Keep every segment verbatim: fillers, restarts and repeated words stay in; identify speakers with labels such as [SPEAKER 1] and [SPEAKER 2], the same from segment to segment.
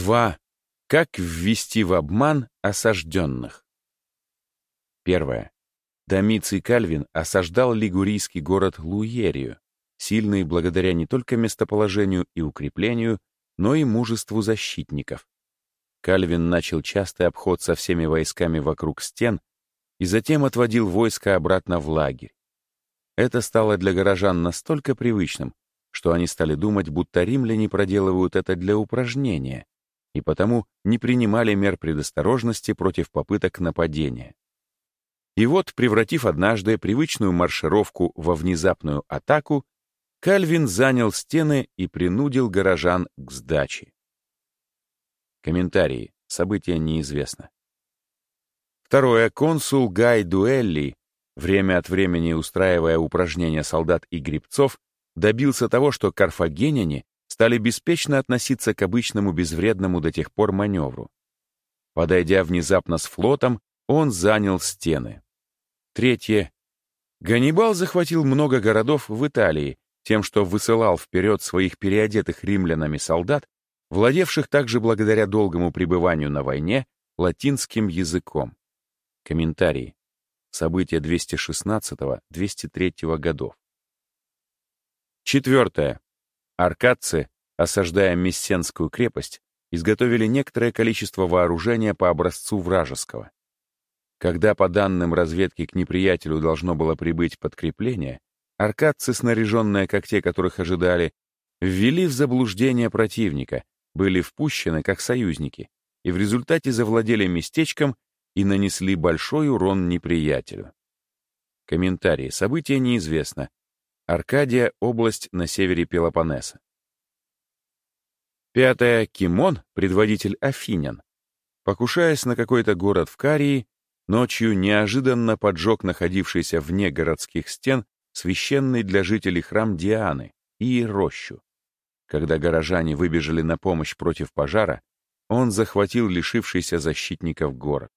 [SPEAKER 1] два. Как ввести в обман осажденных? Первое. Домиций Кальвин осаждал лигурийский город Луерию, сильный благодаря не только местоположению и укреплению, но и мужеству защитников. Кальвин начал частый обход со всеми войсками вокруг стен и затем отводил войска обратно в лагерь. Это стало для горожан настолько привычным, что они стали думать, будто римляне проделывают это для упражнения, и потому не принимали мер предосторожности против попыток нападения. И вот, превратив однажды привычную маршировку во внезапную атаку, Кальвин занял стены и принудил горожан к сдаче. Комментарии. Событие неизвестно. Второе. Консул Гай Дуэлли, время от времени устраивая упражнения солдат и гребцов, добился того, что карфагеняне стали беспечно относиться к обычному безвредному до тех пор маневру. Подойдя внезапно с флотом, он занял стены. Третье. Ганнибал захватил много городов в Италии тем, что высылал вперед своих переодетых римлянами солдат, владевших также благодаря долгому пребыванию на войне латинским языком. Комментарии. События двести шестнадцатого — двести третьего годов. Четвертое. Аркадцы, осаждая Мессенскую крепость, изготовили некоторое количество вооружения по образцу вражеского. Когда по данным разведки к неприятелю должно было прибыть подкрепление, аркадцы, снаряженные как те, которых ожидали, ввели в заблуждение противника, были впущены как союзники и в результате завладели местечком и нанесли большой урон неприятелю. Комментарии. Событие неизвестно. Аркадия — область на севере Пелопоннеса. Пятое. Кимон, предводитель афинян, покушаясь на какой-то город в Карии, ночью неожиданно поджег находившийся вне городских стен священный для жителей храм Дианы и рощу. Когда горожане выбежали на помощь против пожара, он захватил лишившийся защитников город.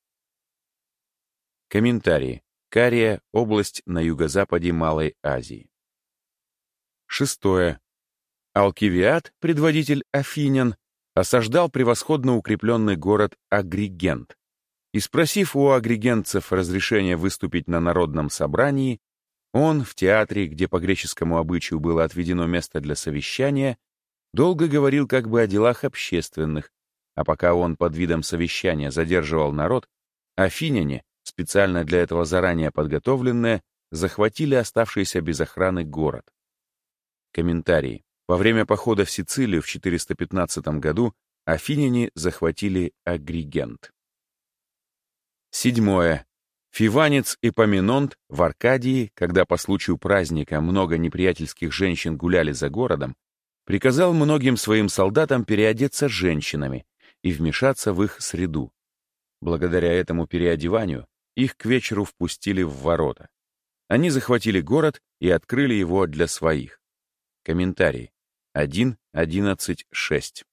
[SPEAKER 1] Комментарии. Кария — область на юго-западе Малой Азии. Шестое. Алкивиад, предводитель афинян, осаждал превосходно укрепленный город Агригент. И спросив у агригентцев разрешения выступить на народном собрании, он в театре, где по греческому обычаю было отведено место для совещания, долго говорил как бы о делах общественных, а пока он под видом совещания задерживал народ, афиняне, специально для этого заранее подготовленные, захватили оставшийся без охраны город. Комментарий. Во время похода в Сицилию в четыреста пятнадцатом году афиняне захватили Агригент. Седьмое. Фиванец Эпоминонт в Аркадии, когда по случаю праздника много неприятельских женщин гуляли за городом, приказал многим своим солдатам переодеться женщинами и вмешаться в их среду. Благодаря этому переодеванию их к вечеру впустили в ворота. Они захватили город и открыли его для своих. Комментарий. один одиннадцать шесть.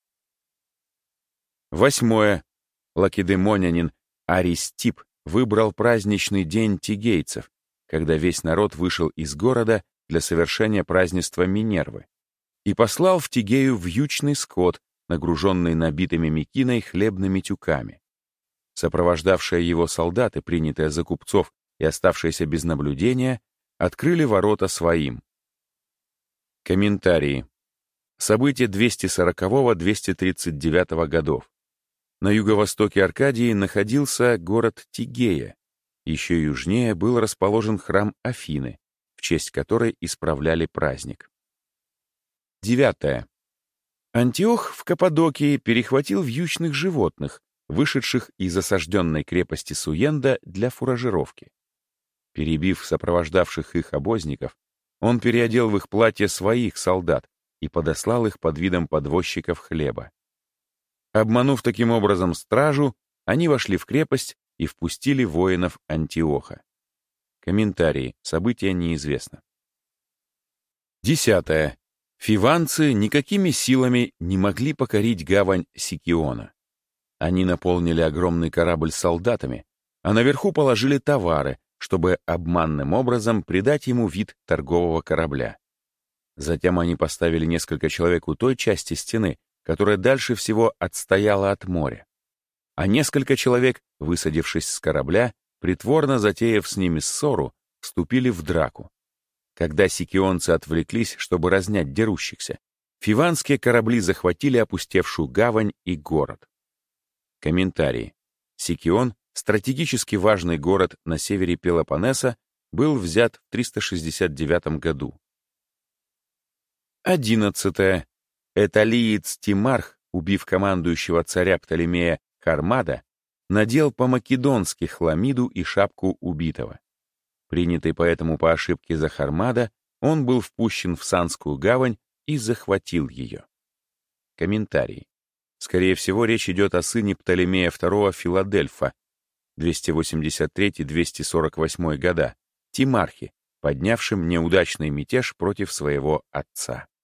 [SPEAKER 1] Восьмое. Лакедемонянин Аристип выбрал праздничный день тигейцев, когда весь народ вышел из города для совершения празднества Минервы, и послал в Тигею вьючный скот, нагруженный набитыми мекиной хлебными тюками. Сопровождавшие его солдаты, принятые за купцов и оставшиеся без наблюдения, открыли ворота своим. Комментарии. События двести сорокового — двести тридцать девятого годов. На юго-востоке Аркадии находился город Тигея. Еще южнее был расположен храм Афины, в честь которой исправляли праздник. Девятое. Антиох в Каппадокии перехватил вьючных животных, вышедших из осажденной крепости Суенда для фуражировки. Перебив сопровождавших их обозников, он переодел в их платье своих солдат и подослал их под видом подвозчиков хлеба. Обманув таким образом стражу, они вошли в крепость и впустили воинов Антиоха. Комментарии. События неизвестно. Десятое. Фиванцы никакими силами не могли покорить гавань Сикиона. Они наполнили огромный корабль солдатами, а наверху положили товары, чтобы обманным образом придать ему вид торгового корабля. Затем они поставили несколько человек у той части стены, которая дальше всего отстояла от моря. А несколько человек, высадившись с корабля, притворно затеяв с ними ссору, вступили в драку. Когда сикионцы отвлеклись, чтобы разнять дерущихся, фиванские корабли захватили опустевшую гавань и город. Комментарии. Сикион, стратегически важный город на севере Пелопоннеса, был взят в триста шестьдесят девятом году. Одиннадцатое. Эталиец Тимарх, убив командующего царя Птолемея Хармада, надел по-македонски хламиду и шапку убитого. Принятый поэтому по ошибке за Хармада, он был впущен в Санскую гавань и захватил ее. Комментарий. Скорее всего, речь идет о сыне Птолемея второго Филадельфа, двести восемьдесят третий — двести сорок восьмой года, Тимархе, поднявшим неудачный мятеж против своего отца.